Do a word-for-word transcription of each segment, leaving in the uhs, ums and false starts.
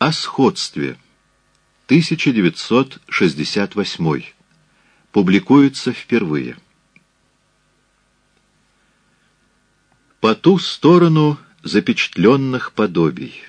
О сходстве. тысяча девятьсот шестьдесят восьмой. Публикуется впервые. По ту сторону запечатленных подобий.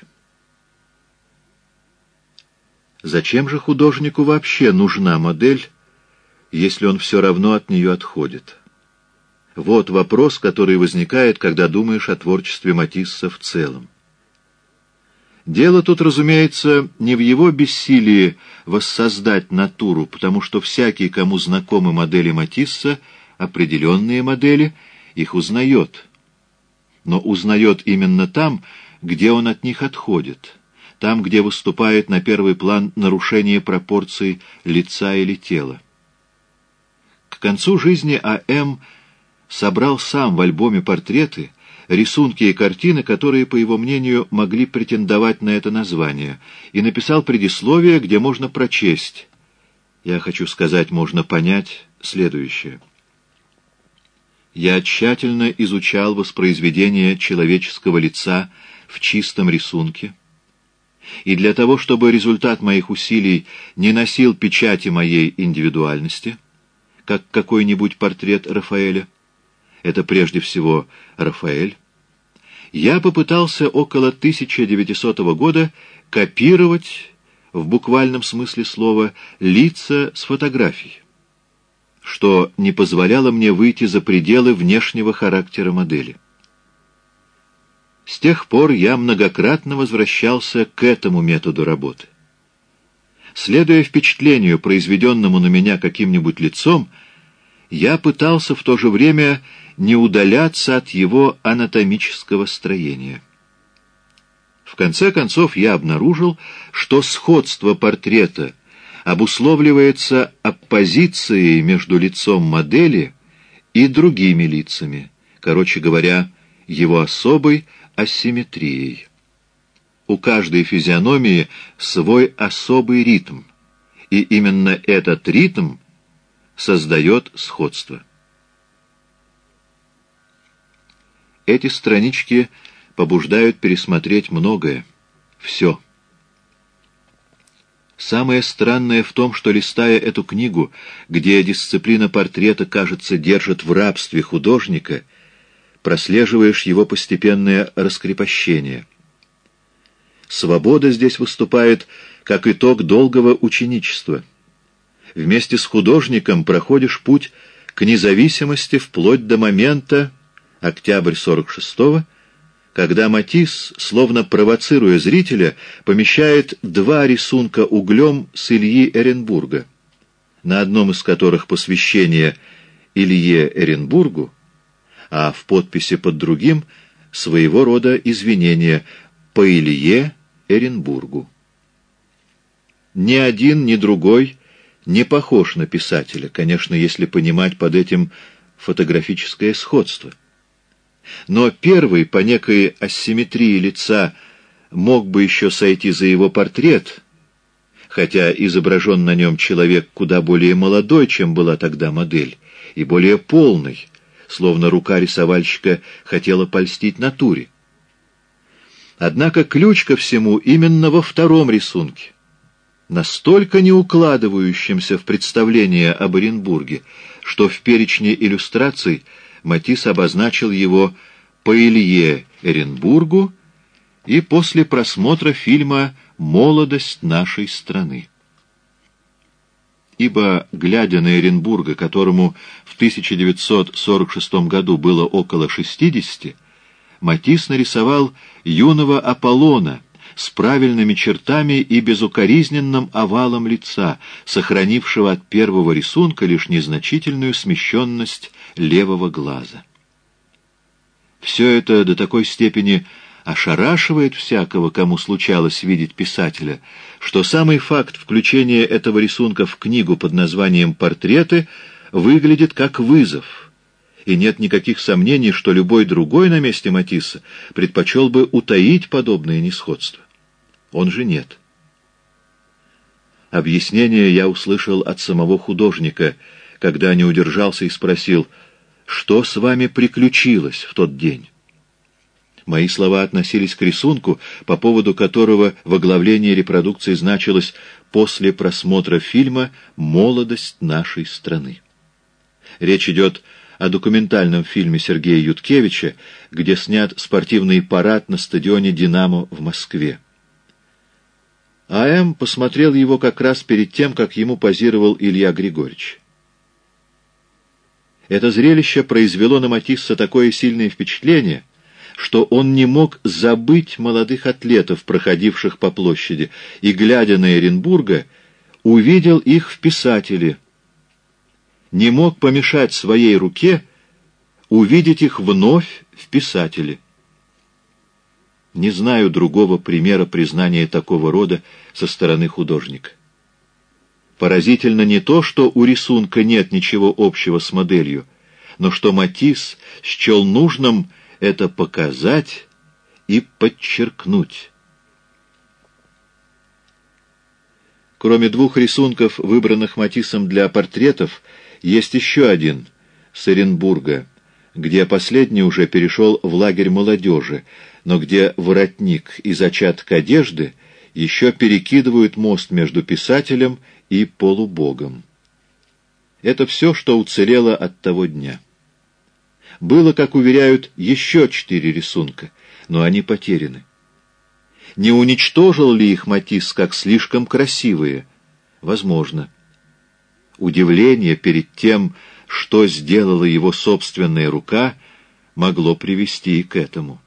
Зачем же художнику вообще нужна модель, если он все равно от нее отходит? Вот вопрос, который возникает, когда думаешь о творчестве Матисса в целом. Дело тут, разумеется, не в его бессилии воссоздать натуру, потому что всякий, кому знакомы модели Матисса, определенные модели, их узнает. Но узнает именно там, где он от них отходит, там, где выступает на первый план нарушение пропорций лица или тела. К концу жизни А М собрал сам в альбоме портреты, рисунки и картины, которые, по его мнению, могли претендовать на это название, и написал предисловие, где можно прочесть, я хочу сказать, можно понять следующее. Я тщательно изучал воспроизведение человеческого лица в чистом рисунке, и для того, чтобы результат моих усилий не носил печати моей индивидуальности, как какой-нибудь портрет Рафаэля, это прежде всего Рафаэль, я попытался около тысяча девятисотого года копировать, в буквальном смысле слова, лица с фотографий, что не позволяло мне выйти за пределы внешнего характера модели. С тех пор я многократно возвращался к этому методу работы. Следуя впечатлению, произведенному на меня каким-нибудь лицом, я пытался в то же время не удаляться от его анатомического строения. В конце концов я обнаружил, что сходство портрета обусловливается оппозицией между лицом модели и другими лицами, короче говоря, его особой асимметрией. У каждой физиономии свой особый ритм, и именно этот ритм создает сходство. Эти странички побуждают пересмотреть многое, все. Самое странное в том, что, листая эту книгу, где дисциплина портрета, кажется, держит в рабстве художника, прослеживаешь его постепенное раскрепощение. Свобода здесь выступает как итог долгого ученичества. Вместе с художником проходишь путь к независимости вплоть до момента, октябрь сорок шестого, когда Матисс, словно провоцируя зрителя, помещает два рисунка углем с Ильи Эренбурга, на одном из которых посвящение Илье Эренбургу, а в подписи под другим своего рода извинения по Илье Эренбургу. Ни один, ни другой не похож на писателя, конечно, если понимать под этим фотографическое сходство. Но первый, по некой асимметрии лица, мог бы еще сойти за его портрет, хотя изображен на нем человек куда более молодой, чем была тогда модель, и более полный, словно рука рисовальщика хотела польстить натуре. Однако ключ ко всему именно во втором рисунке, настолько не укладывающемся в представление об Эренбурге, что в перечне иллюстраций Матисс обозначил его по Илье Эренбургу и после просмотра фильма «Молодость нашей страны». Ибо, глядя на Эренбурга, которому в тысяча девятьсот сорок шестом году было около шестидесяти, Матисс нарисовал юного Аполлона с правильными чертами и безукоризненным овалом лица, сохранившего от первого рисунка лишь незначительную смещенность левого глаза. Все это до такой степени ошарашивает всякого, кому случалось видеть писателя, что самый факт включения этого рисунка в книгу под названием «Портреты» выглядит как вызов, и нет никаких сомнений, что любой другой на месте Матисса предпочел бы утаить подобное несходство. Он же нет. Объяснение я услышал от самого художника, когда не удержался и спросил: «Что с вами приключилось в тот день?» Мои слова относились к рисунку, по поводу которого в оглавлении репродукции значилось «После просмотра фильма «Молодость нашей страны». Речь идет о документальном фильме Сергея Юткевича, где снят спортивный парад на стадионе «Динамо» в Москве. А.М. посмотрел его как раз перед тем, как ему позировал Илья Григорьевич. Это зрелище произвело на Матисса такое сильное впечатление, что он не мог забыть молодых атлетов, проходивших по площади, и, глядя на Эренбурга, увидел их в писателе. Не мог помешать своей руке увидеть их вновь в писателе. Не знаю другого примера признания такого рода со стороны художника. Поразительно не то, что у рисунка нет ничего общего с моделью, но что Матисс счел нужным это показать и подчеркнуть. Кроме двух рисунков, выбранных Матиссом для портретов, есть еще один с Эренбурга, где последний уже перешел в лагерь молодежи, но где воротник и зачаток одежды еще перекидывают мост между писателем и полубогом. Это все, что уцелело от того дня. Было, как уверяют, еще четыре рисунка, но они потеряны. Не уничтожил ли их Матисс как слишком красивые? Возможно. Удивление перед тем, что сделала его собственная рука, могло привести и к этому.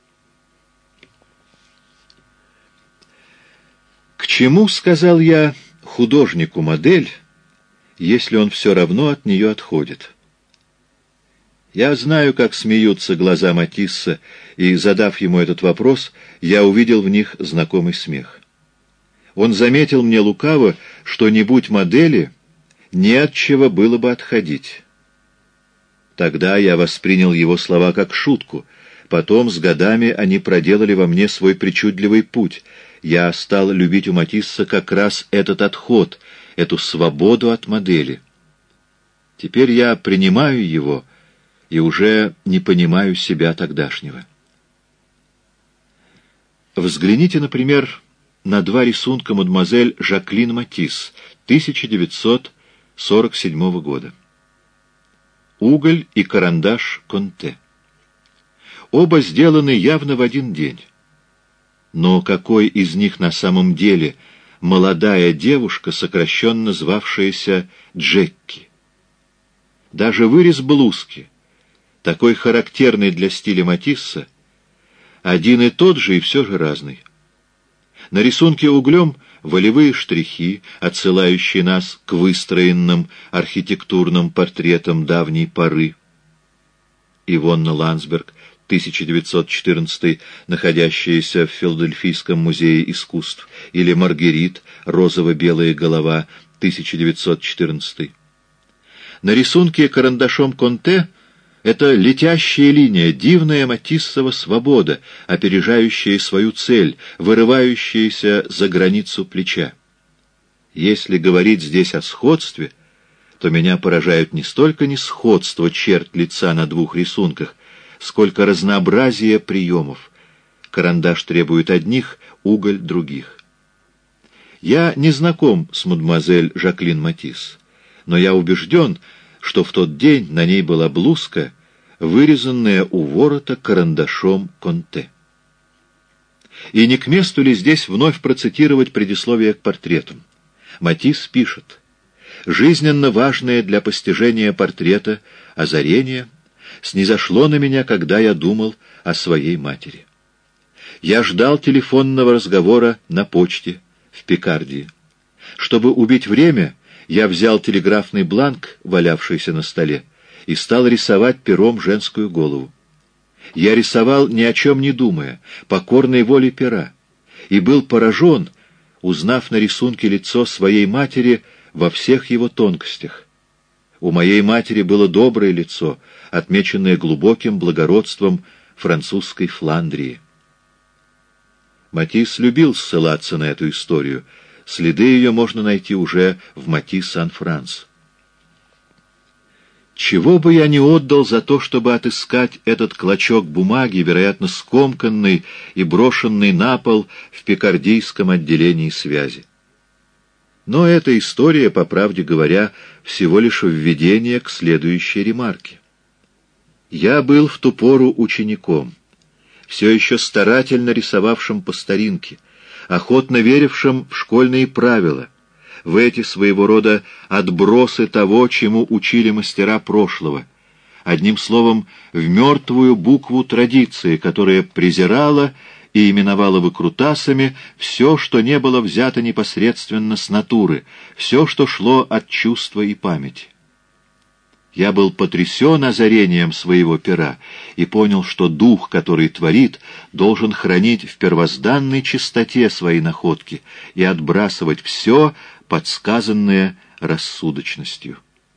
К чему, сказал я, художнику модель, если он все равно от нее отходит? Я знаю, как смеются глаза Матисса, и, задав ему этот вопрос, я увидел в них знакомый смех. Он заметил мне лукаво, что не будь модели, не от чего было бы отходить. Тогда я воспринял его слова как шутку. Потом, с годами, они проделали во мне свой причудливый путь. Я стал любить у Матисса как раз этот отход, эту свободу от модели. Теперь я принимаю его и уже не понимаю себя тогдашнего. Взгляните, например, на два рисунка мадемуазель Жаклин Матисс тысяча девятьсот сорок седьмого года. Уголь и карандаш Конте. Оба сделаны явно в один день. Но какой из них на самом деле молодая девушка, сокращенно звавшаяся Джекки? Даже вырез блузки, такой характерный для стиля Матисса, один и тот же и все же разный. На рисунке углем волевые штрихи, отсылающие нас к выстроенным архитектурным портретам давней поры. Ивонна Ландсберг, тысяча девятьсот четырнадцатый, находящаяся в Филадельфийском музее искусств, или Маргерит, розово-белая голова, тысяча девятьсот четырнадцатый. На рисунке карандашом Конте это летящая линия, дивная Матиссова свобода, опережающая свою цель, вырывающаяся за границу плеча. Если говорить здесь о сходстве, то меня поражают не столько несходство черт лица на двух рисунках, сколько разнообразие приемов. Карандаш требует одних, уголь — других. Я не знаком с мадемуазель Жаклин Матисс, но я убежден, что в тот день на ней была блузка, вырезанная у ворота карандашом Конте. И не к месту ли здесь вновь процитировать предисловие к портретам? Матисс пишет: «Жизненно важное для постижения портрета озарение снизошло на меня, когда я думал о своей матери. Я ждал телефонного разговора на почте в Пикардии. Чтобы убить время, я взял телеграфный бланк, валявшийся на столе, и стал рисовать пером женскую голову. Я рисовал ни о чем не думая, покорной воле пера, и был поражен, узнав на рисунке лицо своей матери во всех его тонкостях. У моей матери было доброе лицо, отмеченное глубоким благородством французской Фландрии». Матисс любил ссылаться на эту историю. Следы ее можно найти уже в Матисс Сан-Франс. Чего бы я не отдал за то, чтобы отыскать этот клочок бумаги, вероятно, скомканный и брошенный на пол в пикардийском отделении связи. Но эта история, по правде говоря, всего лишь введение к следующей ремарке. Я был в ту пору учеником, все еще старательно рисовавшим по старинке, охотно верившим в школьные правила, в эти своего рода отбросы того, чему учили мастера прошлого, одним словом, в мертвую букву традиции, которая презирала и именовала выкрутасами все, что не было взято непосредственно с натуры, все, что шло от чувства и памяти. Я был потрясен озарением своего пера и понял, что дух, который творит, должен хранить в первозданной чистоте свои находки и отбрасывать все, подсказанное рассудочностью.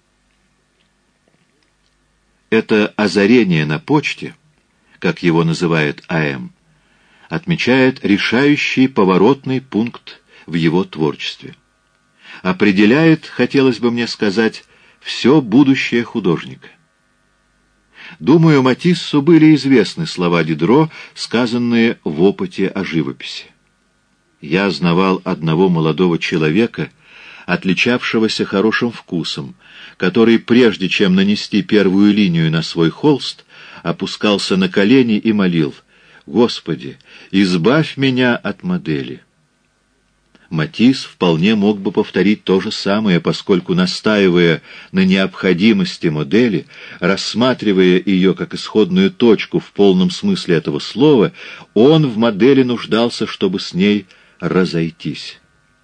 Это озарение на почте, как его называет А М, отмечает решающий поворотный пункт в его творчестве. Определяет, хотелось бы мне сказать, все будущее художника. Думаю, Матиссу были известны слова Дидро, сказанные в опыте о живописи. Я знавал одного молодого человека, отличавшегося хорошим вкусом, который, прежде чем нанести первую линию на свой холст, опускался на колени и молил: «Господи, избавь меня от модели». Матисс вполне мог бы повторить то же самое, поскольку, настаивая на необходимости модели, рассматривая ее как исходную точку в полном смысле этого слова, он в модели нуждался, чтобы с ней разойтись.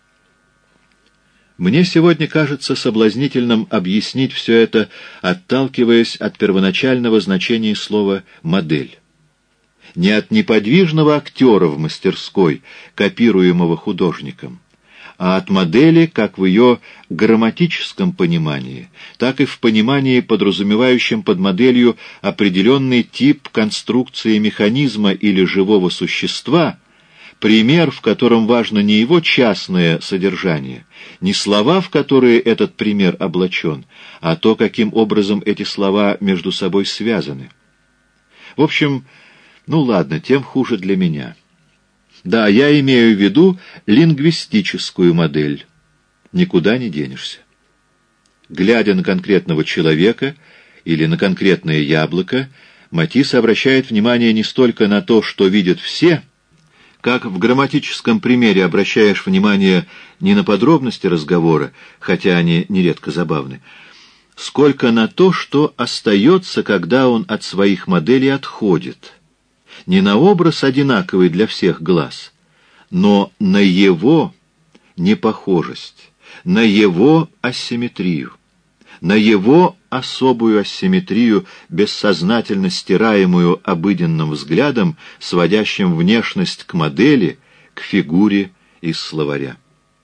Мне сегодня кажется соблазнительным объяснить все это, отталкиваясь от первоначального значения слова «модель». Не от неподвижного актера в мастерской, копируемого художником, а от модели как в ее грамматическом понимании, так и в понимании, подразумевающем под моделью определенный тип конструкции механизма или живого существа, пример, в котором важно не его частное содержание, не слова, в которые этот пример облачен, а то, каким образом эти слова между собой связаны. В общем, ну ладно, тем хуже для меня. Да, я имею в виду лингвистическую модель. Никуда не денешься. Глядя на конкретного человека или на конкретное яблоко, Матисс обращает внимание не столько на то, что видят все, как в грамматическом примере обращаешь внимание не на подробности разговора, хотя они нередко забавны, сколько на то, что остается, когда он от своих моделей отходит. Не на образ одинаковый для всех глаз, но на его непохожесть, на его асимметрию, на его особую асимметрию, бессознательно стираемую обыденным взглядом, сводящим внешность к модели, к фигуре из словаря.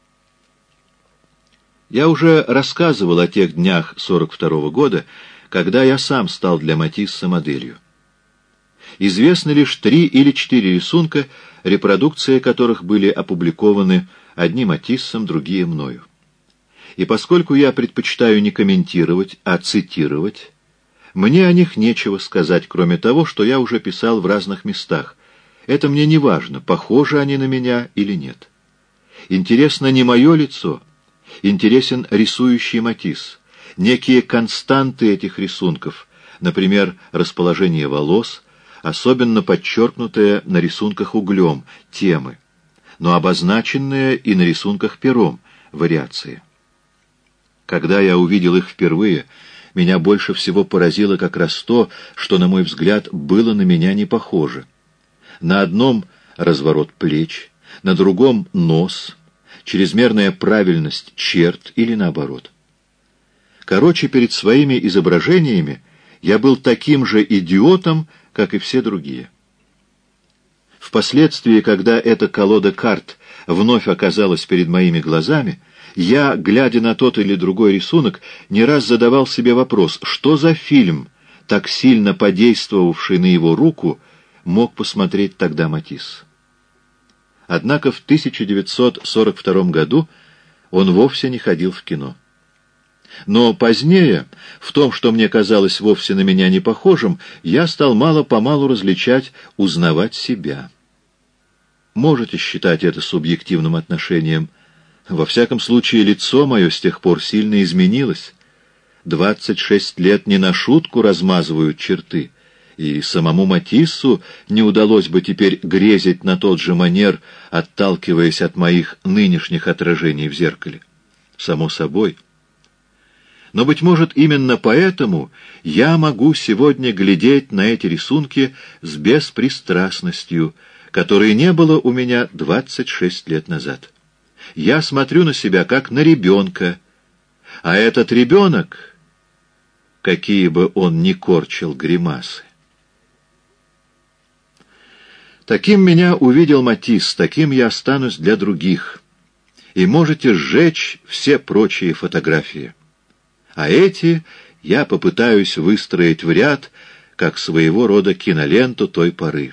Я уже рассказывал о тех днях сорок второго года, когда я сам стал для Матисса моделью. Известны лишь три или четыре рисунка, репродукции которых были опубликованы одни Матиссом, другие мною. И поскольку я предпочитаю не комментировать, а цитировать, мне о них нечего сказать, кроме того, что я уже писал в разных местах. Это мне не важно, похожи они на меня или нет. Интересно не мое лицо, интересен рисующий Матисс, некие константы этих рисунков, например, расположение волос, особенно подчеркнутое на рисунках углем, темы, но обозначенные и на рисунках пером, вариации. Когда я увидел их впервые, меня больше всего поразило как раз то, что, на мой взгляд, было на меня не похоже. На одном разворот плеч, на другом нос, чрезмерная правильность черт или наоборот. Короче, перед своими изображениями я был таким же идиотом, как и все другие. Впоследствии, когда эта колода карт вновь оказалась перед моими глазами, я, глядя на тот или другой рисунок, не раз задавал себе вопрос, что за фильм, так сильно подействовавший на его руку, мог посмотреть тогда Матисс. Однако в тысяча девятьсот сорок втором году он вовсе не ходил в кино. Но позднее, в том, что мне казалось вовсе на меня не похожим, я стал мало-помалу различать, узнавать себя. Можете считать это субъективным отношением. Во всяком случае, лицо мое с тех пор сильно изменилось. Двадцать шесть лет не на шутку размазывают черты, и самому Матиссу не удалось бы теперь грезить на тот же манер, отталкиваясь от моих нынешних отражений в зеркале. Само собой. Но, быть может, именно поэтому я могу сегодня глядеть на эти рисунки с беспристрастностью, которой не было у меня двадцать шесть лет назад. Я смотрю на себя как на ребенка, а этот ребенок, какие бы он ни корчил гримасы. Таким меня увидел Матисс, таким я останусь для других. И можете сжечь все прочие фотографии. А эти я попытаюсь выстроить в ряд, как своего рода киноленту той поры.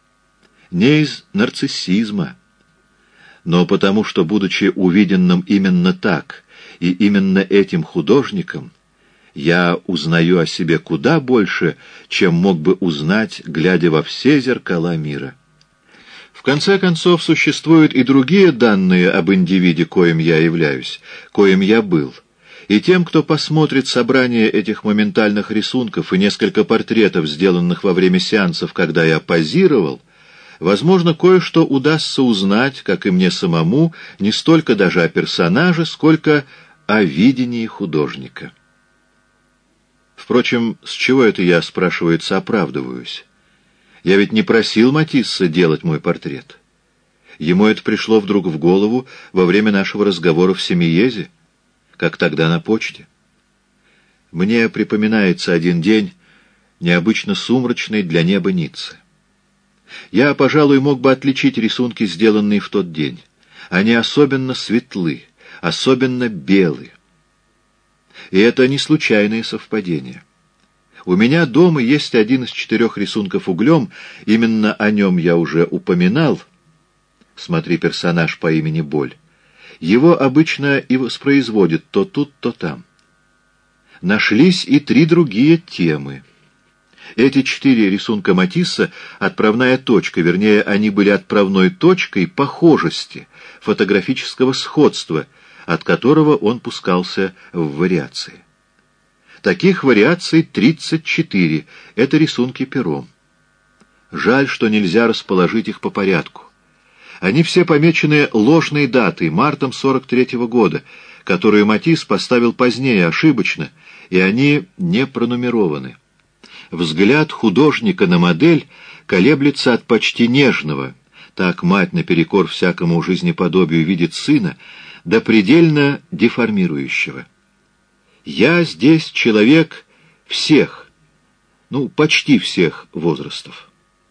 Не из нарциссизма, но потому что, будучи увиденным именно так и именно этим художником, я узнаю о себе куда больше, чем мог бы узнать, глядя во все зеркала мира. В конце концов, существуют и другие данные об индивиде, коим я являюсь, коим я был. И тем, кто посмотрит собрание этих моментальных рисунков и несколько портретов, сделанных во время сеансов, когда я позировал, возможно, кое-что удастся узнать, как и мне самому, не столько даже о персонаже, сколько о видении художника. Впрочем, с чего это я, спрашивается, оправдываюсь? Я ведь не просил Матисса делать мой портрет. Ему это пришло вдруг в голову во время нашего разговора в Семиезе, как тогда на почте. Мне припоминается один день, необычно сумрачный для неба Ниццы. Я, пожалуй, мог бы отличить рисунки, сделанные в тот день. Они особенно светлы, особенно белы. И это не случайные совпадения. У меня дома есть один из четырех рисунков углем, именно о нем я уже упоминал. Смотри, персонаж по имени Боль. Его обычно и воспроизводят то тут, то там. Нашлись и три другие темы. Эти четыре рисунка Матисса — отправная точка, вернее, они были отправной точкой похожести, фотографического сходства, от которого он пускался в вариации. Таких вариаций тридцать четыре, это рисунки пером. Жаль, что нельзя расположить их по порядку. Они все помечены ложной датой, мартом сорок третьего года, которую Матисс поставил позднее, ошибочно, и они не пронумерованы. Взгляд художника на модель колеблется от почти нежного, так мать наперекор всякому жизнеподобию видит сына, до предельно деформирующего. Я здесь человек всех, ну, почти всех возрастов.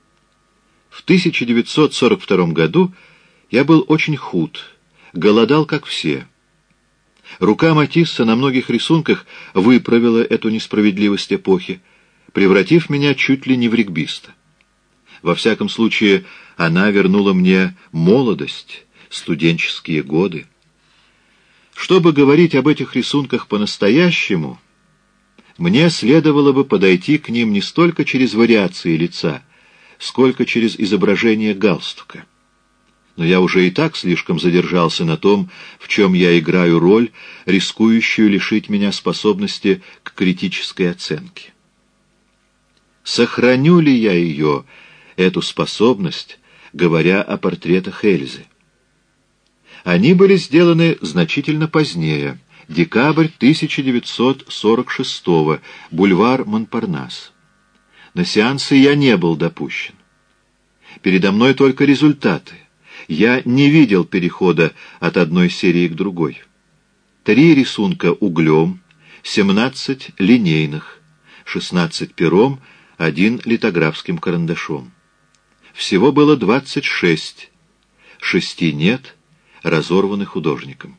В тысяча девятьсот сорок втором году я был очень худ, голодал, как все. Рука Матисса на многих рисунках выправила эту несправедливость эпохи, превратив меня чуть ли не в регбиста. Во всяком случае, она вернула мне молодость, студенческие годы. Чтобы говорить об этих рисунках по-настоящему, мне следовало бы подойти к ним не столько через вариации лица, сколько через изображение галстука. Но я уже и так слишком задержался на том, в чем я играю роль, рискующую лишить меня способности к критической оценке. Сохраню ли я ее, эту способность, говоря о портретах Эльзы? Они были сделаны значительно позднее, декабрь тысяча девятьсот сорок шестого, бульвар Монпарнас. На сеансы я не был допущен. Передо мной только результаты. Я не видел перехода от одной серии к другой. Три рисунка углем, семнадцать линейных, шестнадцать пером, один литографским карандашом. Всего было двадцать шесть. Шести нет, разорваны художником.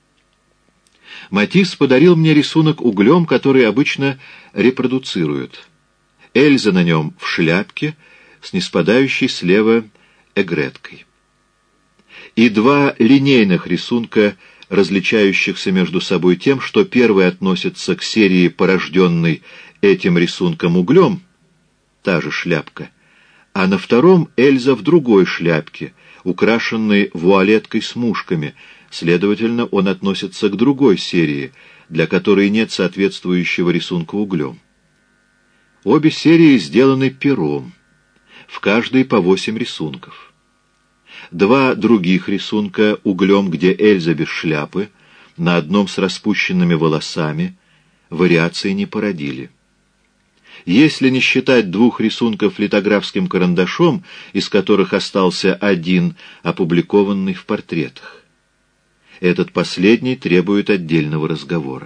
Матисс подарил мне рисунок углем, который обычно репродуцируют. Эльза на нем в шляпке с ниспадающей слева эгреткой. И два линейных рисунка различающихся между собой тем, что первый относится к серии, порожденной этим рисунком углем, та же шляпка, а на втором Эльза в другой шляпке, украшенной вуалеткой с мушками, следовательно, он относится к другой серии, для которой нет соответствующего рисунка углем. Обе серии сделаны пером, в каждой по восемь рисунков. Два других рисунка углем, где Эльза без шляпы, на одном с распущенными волосами, вариации не породили. Если не считать двух рисунков литографским карандашом, из которых остался один, опубликованный в портретах. Этот последний требует отдельного разговора.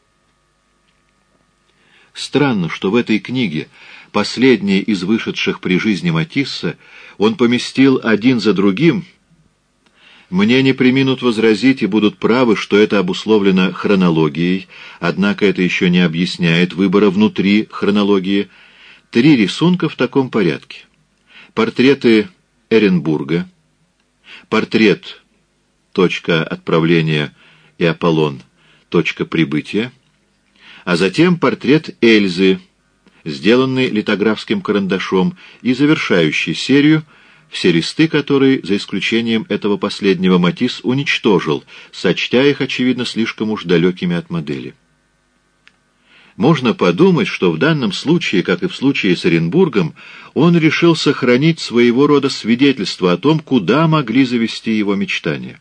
Странно, что в этой книге, последней из вышедших при жизни Матисса, он поместил один за другим. Мне не преминут возразить и будут правы, что это обусловлено хронологией, однако это еще не объясняет выбора внутри хронологии. Три рисунка в таком порядке. Портреты Эренбурга, портрет, точка отправления, и Аполлон, точка прибытия, а затем портрет Эльзы, сделанный литографским карандашом и завершающий серию, все листы которой, за исключением этого последнего, Матисс уничтожил, сочтя их, очевидно, слишком уж далекими от модели. Можно подумать, что в данном случае, как и в случае с Эренбургом, он решил сохранить своего рода свидетельство о том, куда могли завести его мечтания.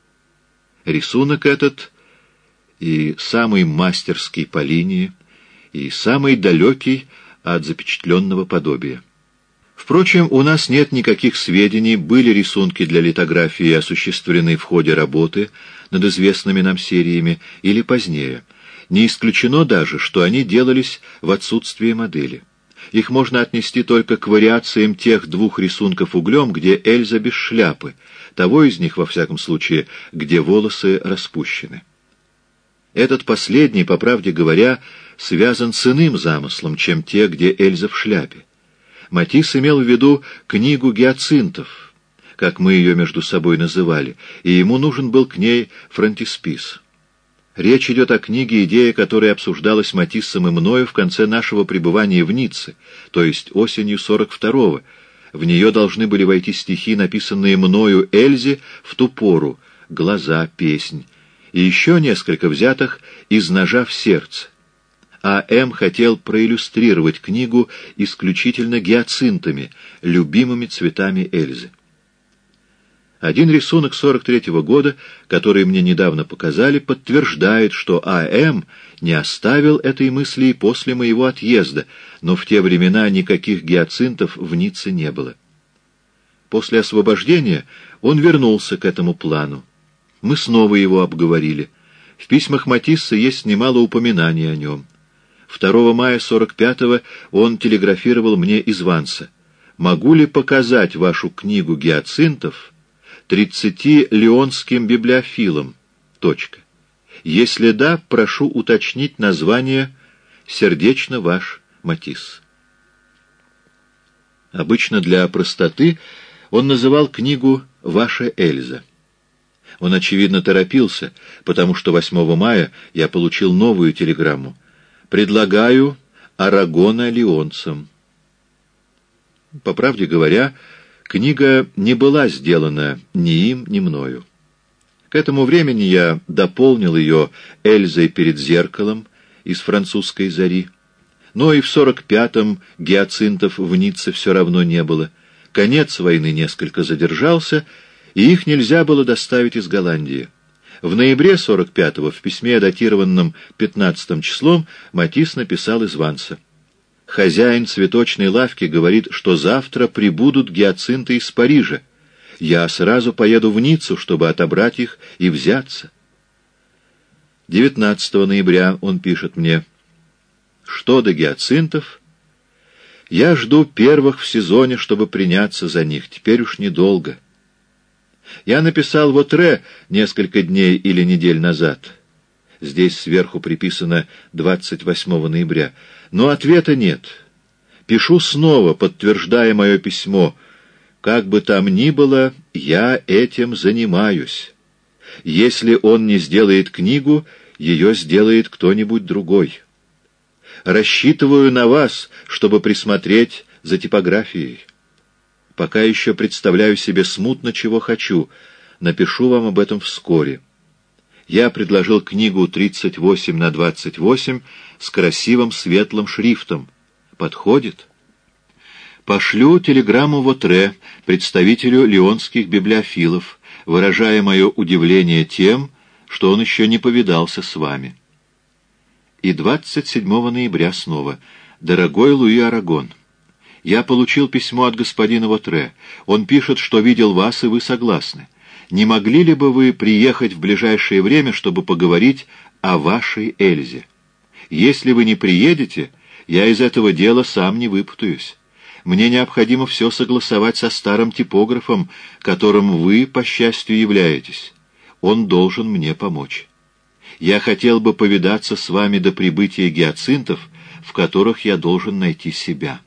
Рисунок этот и самый мастерский по линии, и самый далекий от запечатленного подобия. Впрочем, у нас нет никаких сведений, были рисунки для литографии осуществлены в ходе работы над известными нам сериями или позднее. Не исключено даже, что они делались в отсутствие модели. Их можно отнести только к вариациям тех двух рисунков углем, где Эльза без шляпы, того из них, во всяком случае, где волосы распущены. Этот последний, по правде говоря, связан с иным замыслом, чем те, где Эльза в шляпе. Матисс имел в виду книгу гиацинтов, как мы ее между собой называли, и ему нужен был к ней фронтиспис. Речь идет о книге, идея которой обсуждалась Матиссом и мною в конце нашего пребывания в Ницце, то есть осенью сорок второго. В нее должны были войти стихи, написанные мною Эльзе в ту пору, «Глаза», «Песнь», и еще несколько взятых из «Ножа в сердце». А М. хотел проиллюстрировать книгу исключительно гиацинтами, любимыми цветами Эльзы. Один рисунок сорок третьего года, который мне недавно показали, подтверждает, что А М не оставил этой мысли и после моего отъезда, но в те времена никаких гиацинтов в Ницце не было. После освобождения он вернулся к этому плану. Мы снова его обговорили. В письмах Матисса есть немало упоминаний о нем. второго мая сорок пятого он телеграфировал мне из Ванса: «Могу ли показать вашу книгу гиацинтов тридцати леонским библиофилам? Точка. Если да, прошу уточнить название. Сердечно ваш Матисс». Обычно для простоты он называл книгу «Ваша Эльза». Он, очевидно, торопился, потому что восьмого мая я получил новую телеграмму: «Предлагаю Арагона леонцам». По правде говоря, книга не была сделана ни им, ни мною. К этому времени я дополнил ее Эльзой перед зеркалом из «Французской зари». Но и в сорок пятом гиацинтов в Ницце все равно не было. Конец войны несколько задержался, и их нельзя было доставить из Голландии. В ноябре сорок пятого в письме, датированном пятнадцатым числом, Матисс написал из Ванса: «Хозяин цветочной лавки говорит, что завтра прибудут гиацинты из Парижа. Я сразу поеду в Ниццу, чтобы отобрать их и взяться». девятнадцатого ноября он пишет мне: «Что до гиацинтов? Я жду первых в сезоне, чтобы приняться за них. Теперь уж недолго. Я написал в Отре несколько дней или недель назад». Здесь сверху приписано двадцать восьмого ноября. Но ответа нет. Пишу снова, подтверждая мое письмо: «Как бы там ни было, я этим занимаюсь. Если он не сделает книгу, ее сделает кто-нибудь другой. Рассчитываю на вас, чтобы присмотреть за типографией. Пока еще представляю себе смутно, чего хочу. Напишу вам об этом вскоре. Я предложил книгу тридцать восемь на двадцать восемь с красивым светлым шрифтом. Подходит? Пошлю телеграмму Вотре, представителю лионских библиофилов, выражая мое удивление тем, что он еще не повидался с вами. И двадцать седьмого ноября снова. Дорогой Луи Арагон, я получил письмо от господина Вотре. Он пишет, что видел вас, и вы согласны. Не могли ли бы вы приехать в ближайшее время, чтобы поговорить о вашей Эльзе? Если вы не приедете, я из этого дела сам не выпутаюсь. Мне необходимо все согласовать со старым типографом, которым вы, по счастью, являетесь. Он должен мне помочь. Я хотел бы повидаться с вами до прибытия гиацинтов, в которых я должен найти себя.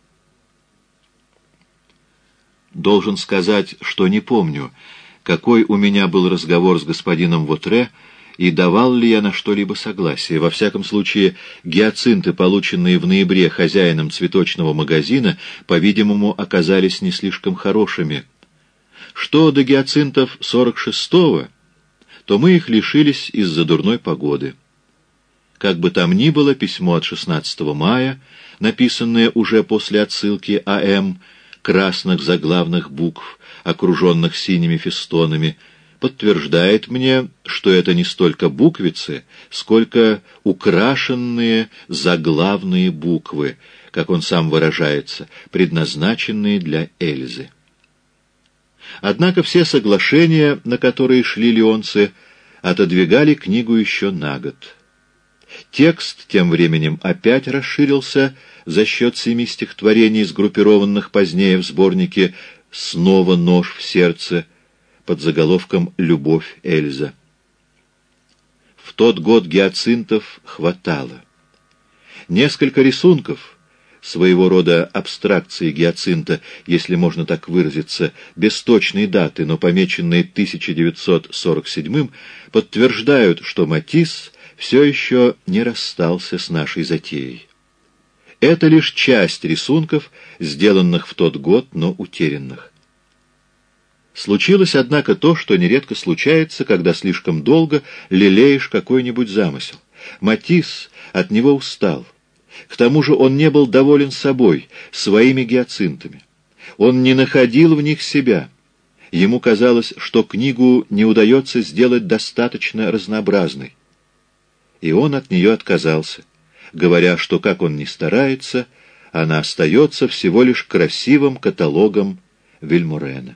Должен сказать, что не помню, какой у меня был разговор с господином Вотре и давал ли я на что-либо согласие. Во всяком случае, гиацинты, полученные в ноябре хозяином цветочного магазина, по-видимому, оказались не слишком хорошими. Что до гиацинтов сорок шестого, то мы их лишились из-за дурной погоды. Как бы там ни было, письмо от шестнадцатого мая, написанное уже после отсылки А М красных заглавных букв, окруженных синими фестонами, подтверждает мне, что это не столько буквицы, сколько украшенные заглавные буквы, как он сам выражается, предназначенные для Эльзы. Однако все соглашения, на которые шли лионцы, отодвигали книгу еще на год. Текст тем временем опять расширился за счет семи стихотворений, сгруппированных позднее в сборнике «Снова нож в сердце» под заголовком «Любовь Эльза». В тот год гиацинтов хватало. Несколько рисунков, своего рода абстракции гиацинта, если можно так выразиться, без точной даты, но помеченные тысяча девятьсот сорок седьмым, подтверждают, что Матисс все еще не расстался с нашей затеей. Это лишь часть рисунков, сделанных в тот год, но утерянных. Случилось, однако, то, что нередко случается, когда слишком долго лелеешь какой-нибудь замысел. Матисс от него устал. К тому же он не был доволен собой, своими гиацинтами. Он не находил в них себя. Ему казалось, что книгу не удается сделать достаточно разнообразной. И он от нее отказался, говоря, что, как он ни старается, она остается всего лишь красивым каталогом Вильморена.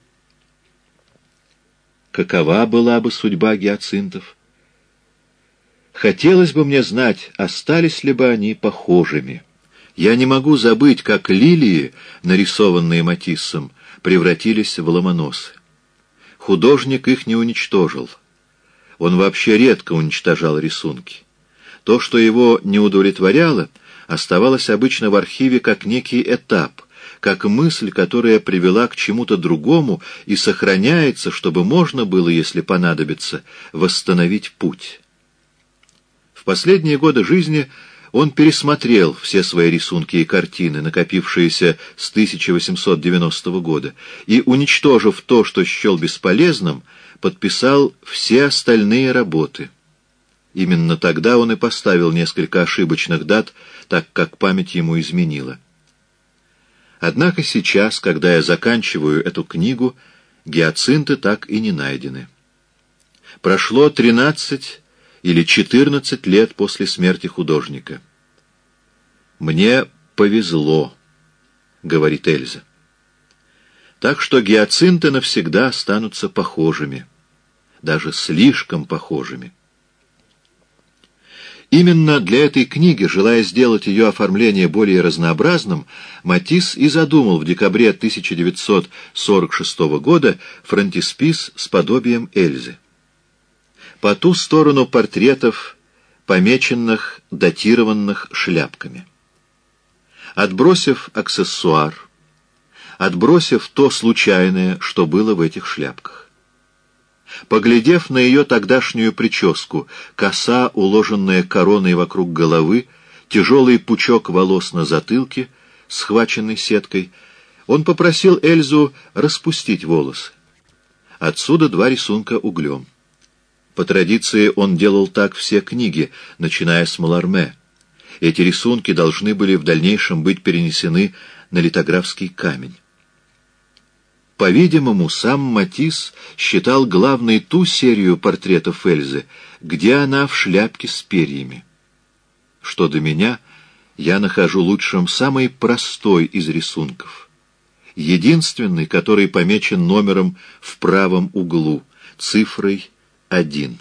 Какова была бы судьба гиацинтов? Хотелось бы мне знать, остались ли бы они похожими. Я не могу забыть, как лилии, нарисованные Матиссом, превратились в ломоносы. Художник их не уничтожил. Он вообще редко уничтожал рисунки. То, что его не удовлетворяло, оставалось обычно в архиве как некий этап, как мысль, которая привела к чему-то другому и сохраняется, чтобы можно было, если понадобится, восстановить путь. В последние годы жизни он пересмотрел все свои рисунки и картины, накопившиеся с тысяча восемьсот девяностого года, и, уничтожив то, что счел бесполезным, подписал все остальные работы. Именно тогда он и поставил несколько ошибочных дат, так как память ему изменила. Однако сейчас, когда я заканчиваю эту книгу, гиацинты так и не найдены. Прошло тринадцать или четырнадцать лет после смерти художника. «Мне повезло», — говорит Эльза. Так что гиацинты навсегда останутся похожими, даже слишком похожими. Именно для этой книги, желая сделать ее оформление более разнообразным, Матисс и задумал в декабре тысяча девятьсот сорок шестого года фронтиспис с подобием Эльзы. По ту сторону портретов, помеченных, датированных шляпками. Отбросив аксессуар, отбросив то случайное, что было в этих шляпках. Поглядев на ее тогдашнюю прическу, коса, уложенная короной вокруг головы, тяжелый пучок волос на затылке, схваченный сеткой, он попросил Эльзу распустить волосы. Отсюда два рисунка углем. По традиции он делал так все книги, начиная с Маларме. Эти рисунки должны были в дальнейшем быть перенесены на литографский камень. По-видимому, сам Матисс считал главной ту серию портретов Эльзы, где она в шляпке с перьями. Что до меня, я нахожу лучшим самый простой из рисунков. Единственный, который помечен номером в правом углу, цифрой один.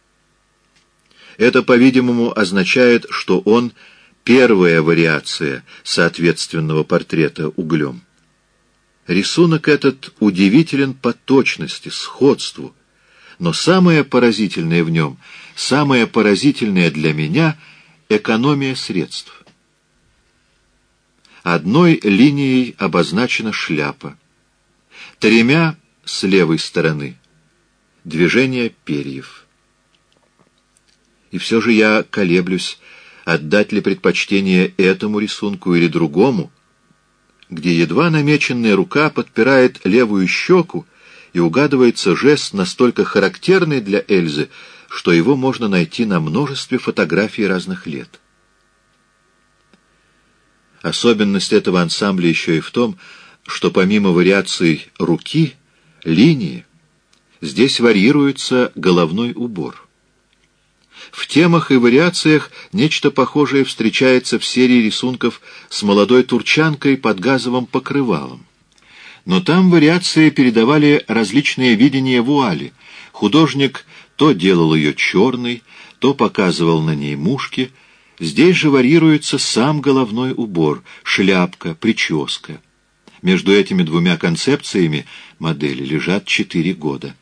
Это, по-видимому, означает, что он первая вариация соответственного портрета углем. Рисунок этот удивителен по точности, сходству, но самое поразительное в нем, самое поразительное для меня — экономия средств. Одной линией обозначена шляпа, тремя с левой стороны — движение перьев. И все же я колеблюсь, отдать ли предпочтение этому рисунку или другому, где едва намеченная рука подпирает левую щеку, и угадывается жест настолько характерный для Эльзы, что его можно найти на множестве фотографий разных лет. Особенность этого ансамбля еще и в том, что помимо вариаций руки, линии, здесь варьируется головной убор. В темах и вариациях нечто похожее встречается в серии рисунков с молодой турчанкой под газовым покрывалом. Но там вариации передавали различные видения вуали. Художник то делал ее черной, то показывал на ней мушки. Здесь же варьируется сам головной убор, шляпка, прическа. Между этими двумя концепциями модели лежат четыре года.